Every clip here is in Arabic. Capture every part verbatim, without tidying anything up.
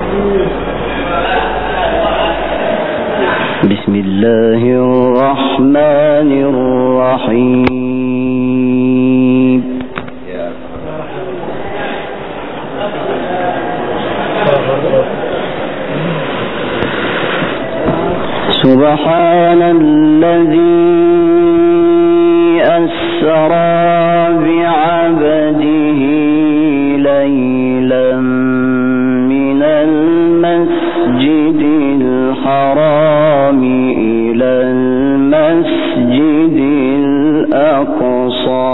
بسم الله الرحمن الرحيم. سبحان الذي أسرى بعبده ليلا من المسجد الحرام إلى المسجد الأقصى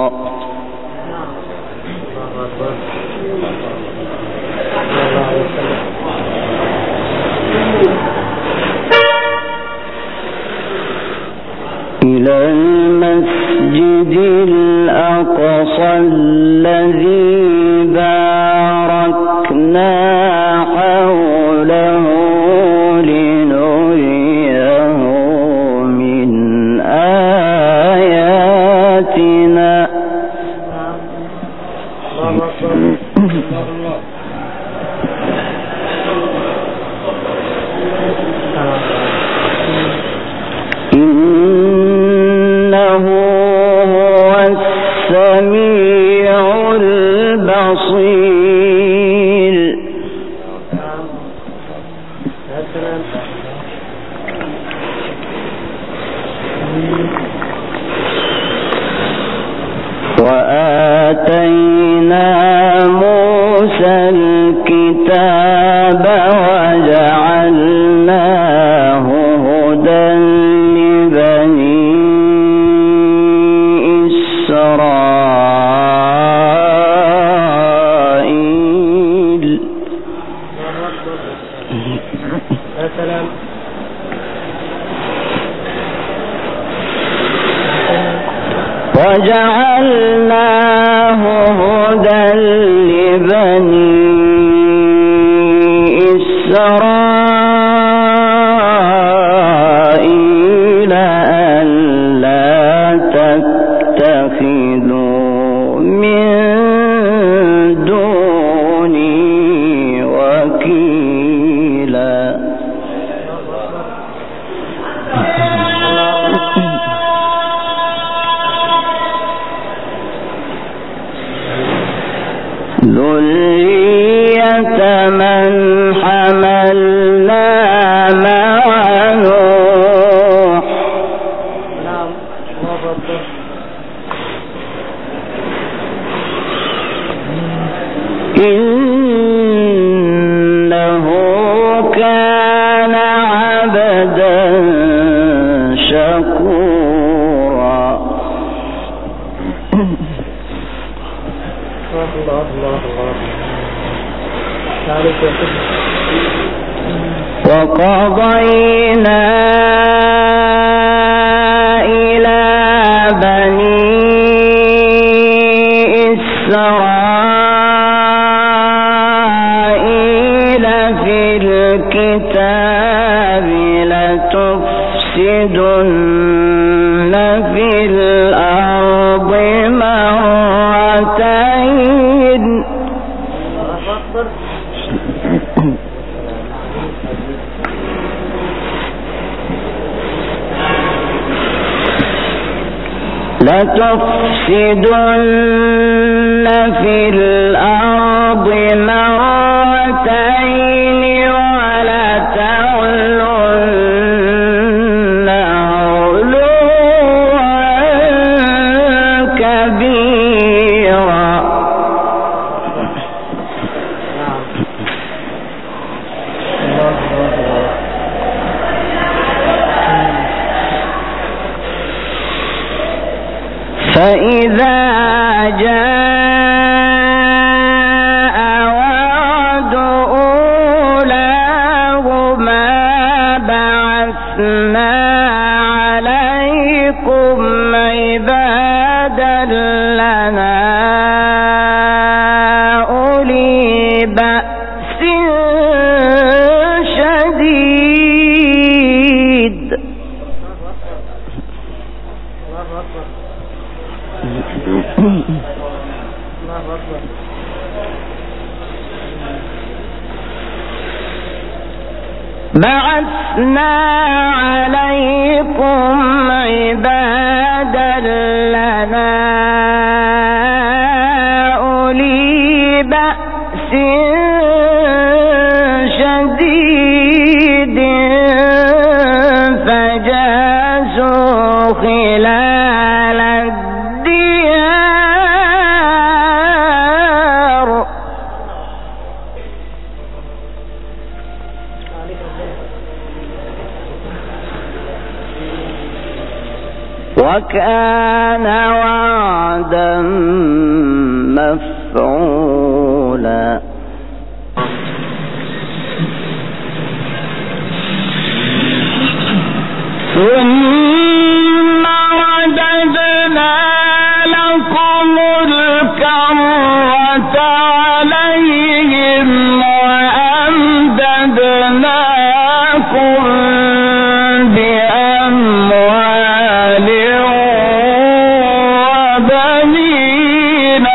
إلى المسجد الأقصى الذي باركنا حوله لنريه من آياتنا. إنه هو السميع البصير. وآتينا موسى الكتاب وجعلناه هدى لبني إسرائيل. وجعلناه هدى لبني إسرائيل ألا تتخذوا من دوني وكيلا. ذرية من حملنا مع نوح. إنه كان عبدا شكورا. وقضينا إلى بني إسرائيل في الكتاب لتفسدن في الأرض مرتين. لتفسدن في الأرض مرتين ولتعلن علوا كبيرا. فإذا جاء وعد أولاهما بعثنا عليكم عبادا لنا أولي بأس شديد. بعثنا عليكم عبادا لنا أولي بأس شديد فجاسوا خلال الديار وكان وعدا مفعولا ثم رددنا لكم الكرة عليهم وأمددناكم بأموال وبنين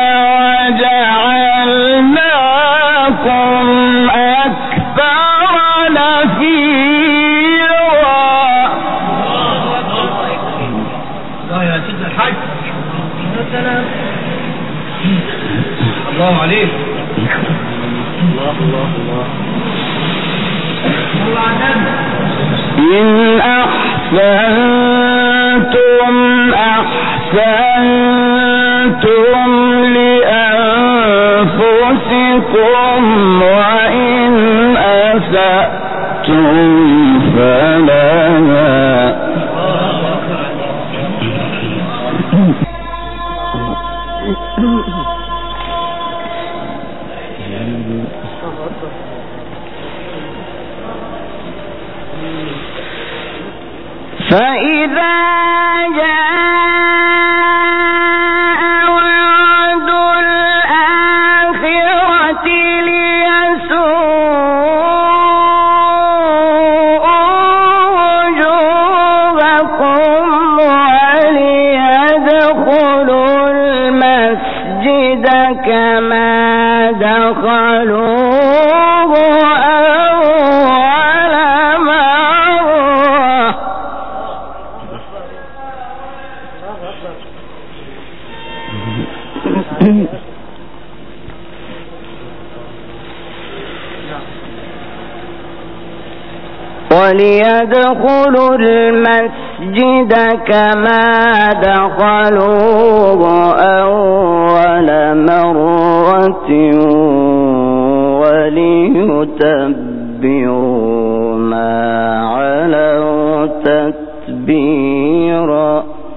وجعلناكم أكثر نفيرا. الله عليك. الله الله الله. إن أحسنتم أحسنتم لأنفسكم وإن أسأتم فلها. فإذا جاء وعد الآخرة ليسوءوا وجوهكم وليدخلوا المسجد كما دخلوه أول مرة. وليدخلوا المسجد كما دخلوه أول مرة وليتبروا ما علوا تتبيرا.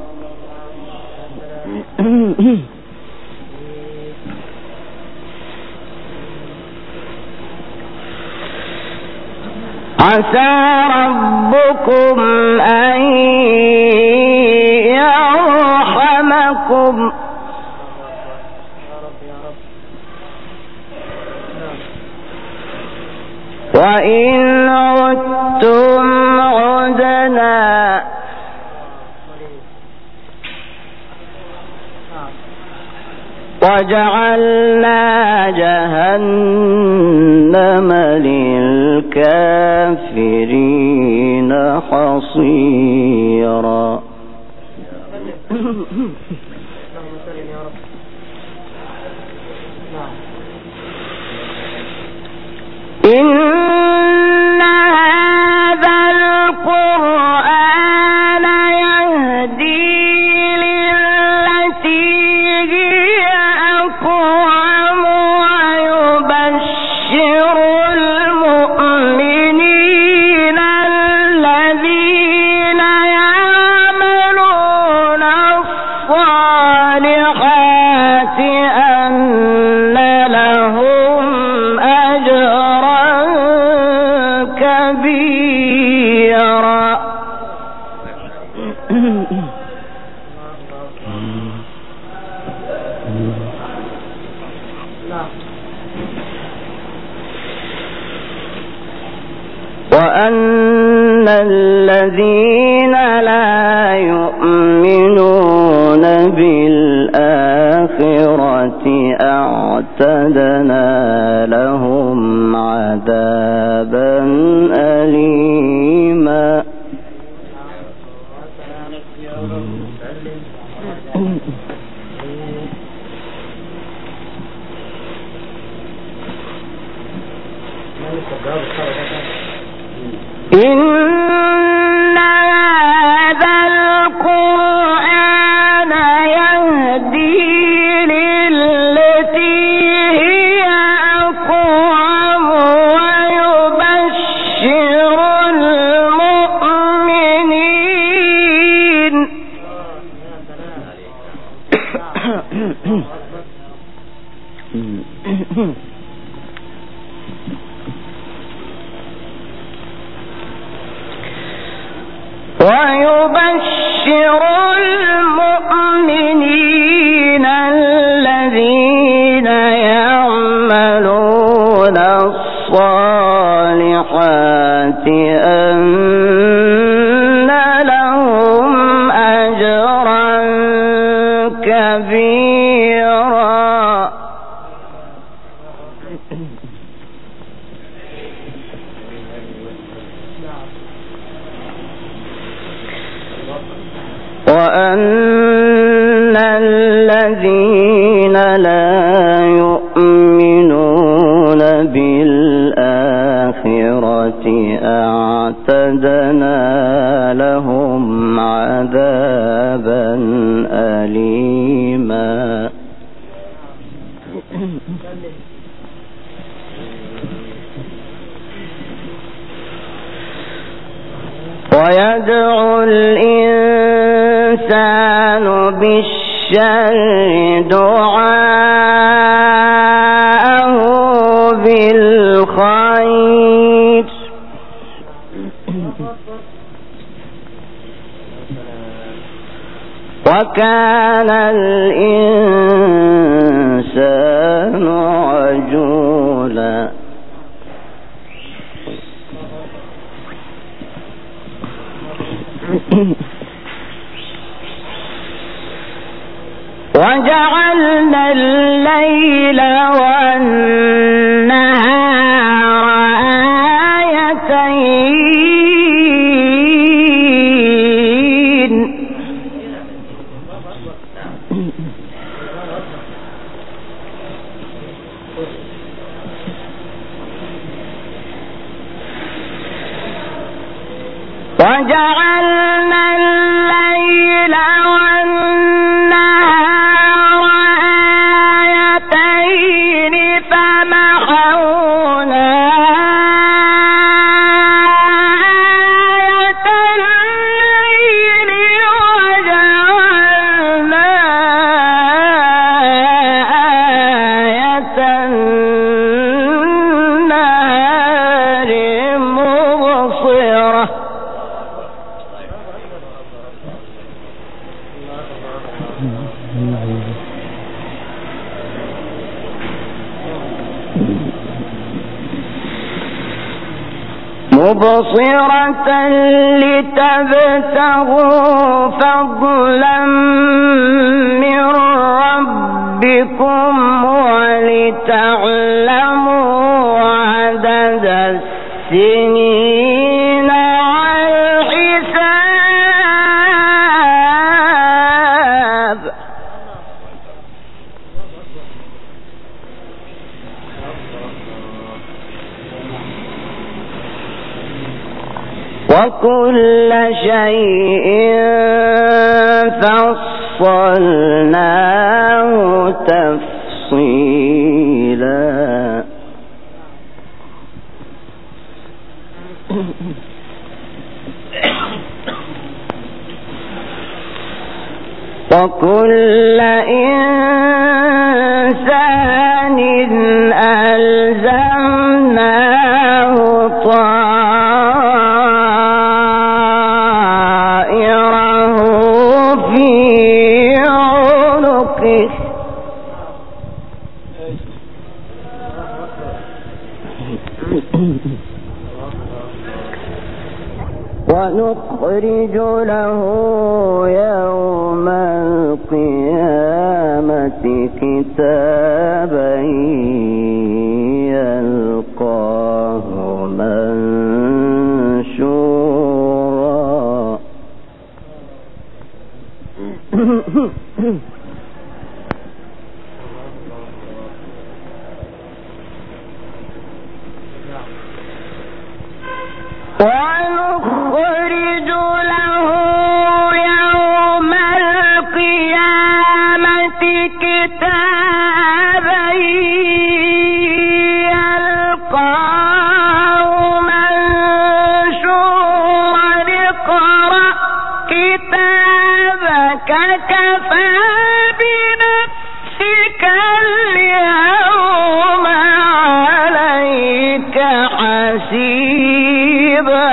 عسى ربكم أن يرحمكم وإن عدتم عدنا وجعلنا جهنم للكافرين حصيرا. إن هذا القرآن يهدي للتي هي أقوم ويبشر المؤمنين الذين يعملون الصالحات أن لهم أجرا كبيرا. وأن الذين لا يؤمنون بالآخرة أعتدنا لهم عذابا أليما. إن هذا القرآن يهدي للتي هي أقوم ويبشر المؤمنين ويبشر المؤمنين الذين يعملون الصالحات أن لهم أجرا كبيرا. وأن الذين لا يؤمنون بالآخرة أعتدنا لهم عذابا أليما. ويدعو الإنسان بالشر دعاءه بالخير وكان الإنسان عجولا. وجعلنا الليل والنهار آيتين وجعلنا الليل والنهار آيتين فمحونا آية الليل وجعلنا آية النهار مبصرة. مبصرة لتبتغوا فضلا من ربكم ولتعلموا عدد السنين والحساب. وكل شيء فصلناه تفصيلا. وكل إنسان ألزمناه طائره في عنقه ونخرج له يوم القيامة كتابا يلقاه منشورا. ونخرج له يوم القيامة كتابا يلقاه منشورا اقرأ كتابك كفى بنفسك اليوم عليك حسيبا.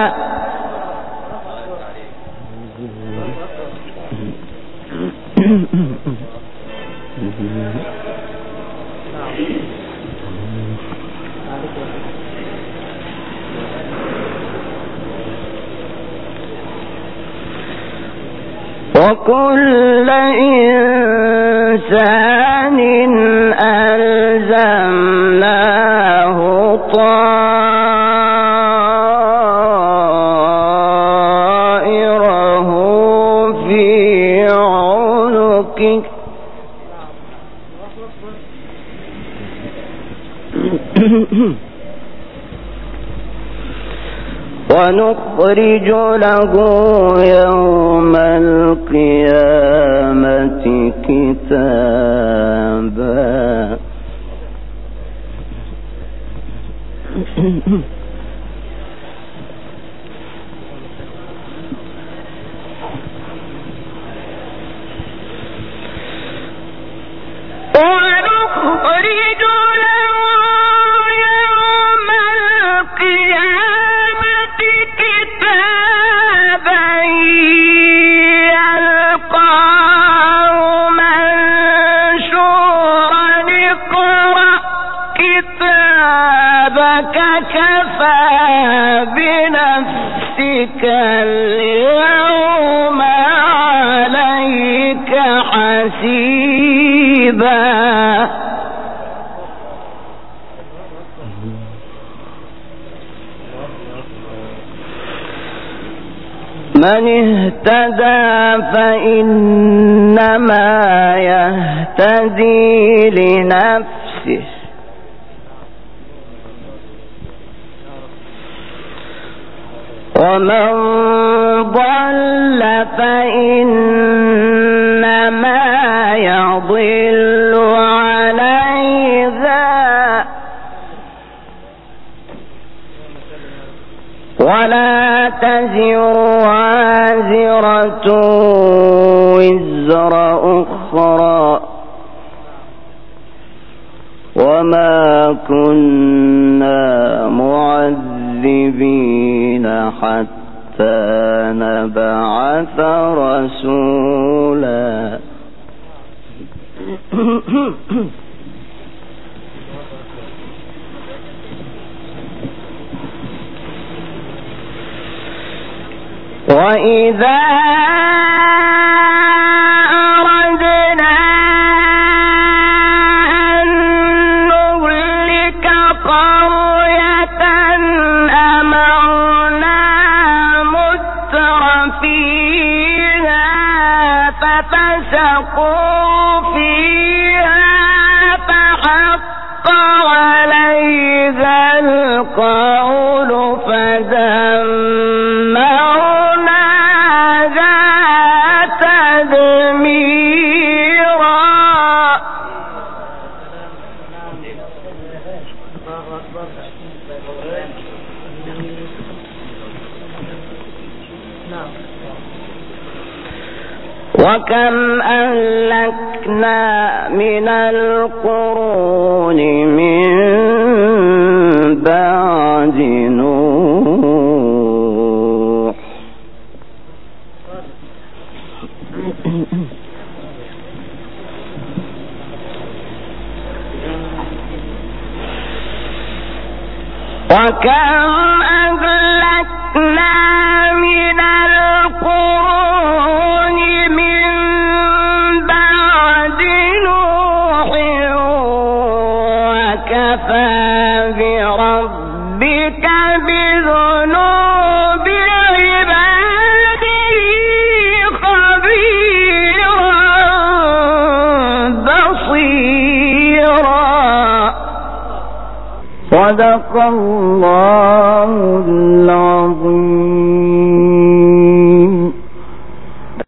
وكل إنسان ألزمناه طائره في عنقه ونخرج له يوم القيامة كتابا ونخرج له يوم القيامة كتابا يلقاه منشورا اقرأ كتابك كفى بنفسك اليوم عليك حسيبا. من اهتدى فإنما يهتدي لنفسه ومن ضل فإنما يضل عليها ولا تزر وازرة وزر أخرى وما كنا معذبين حتى نبعث رسولا. وإذا أردنا أن نهلك قرية أمرنا متر فيها ففسقوا فيها فحق عليها القول فدمرنا وكم أهلكنا من القرون من بعد نوح وكم أهلكنا من القرون من بعد نوح وكفى بربك بذنوب عباده خبيرا بصيرا. صدق الله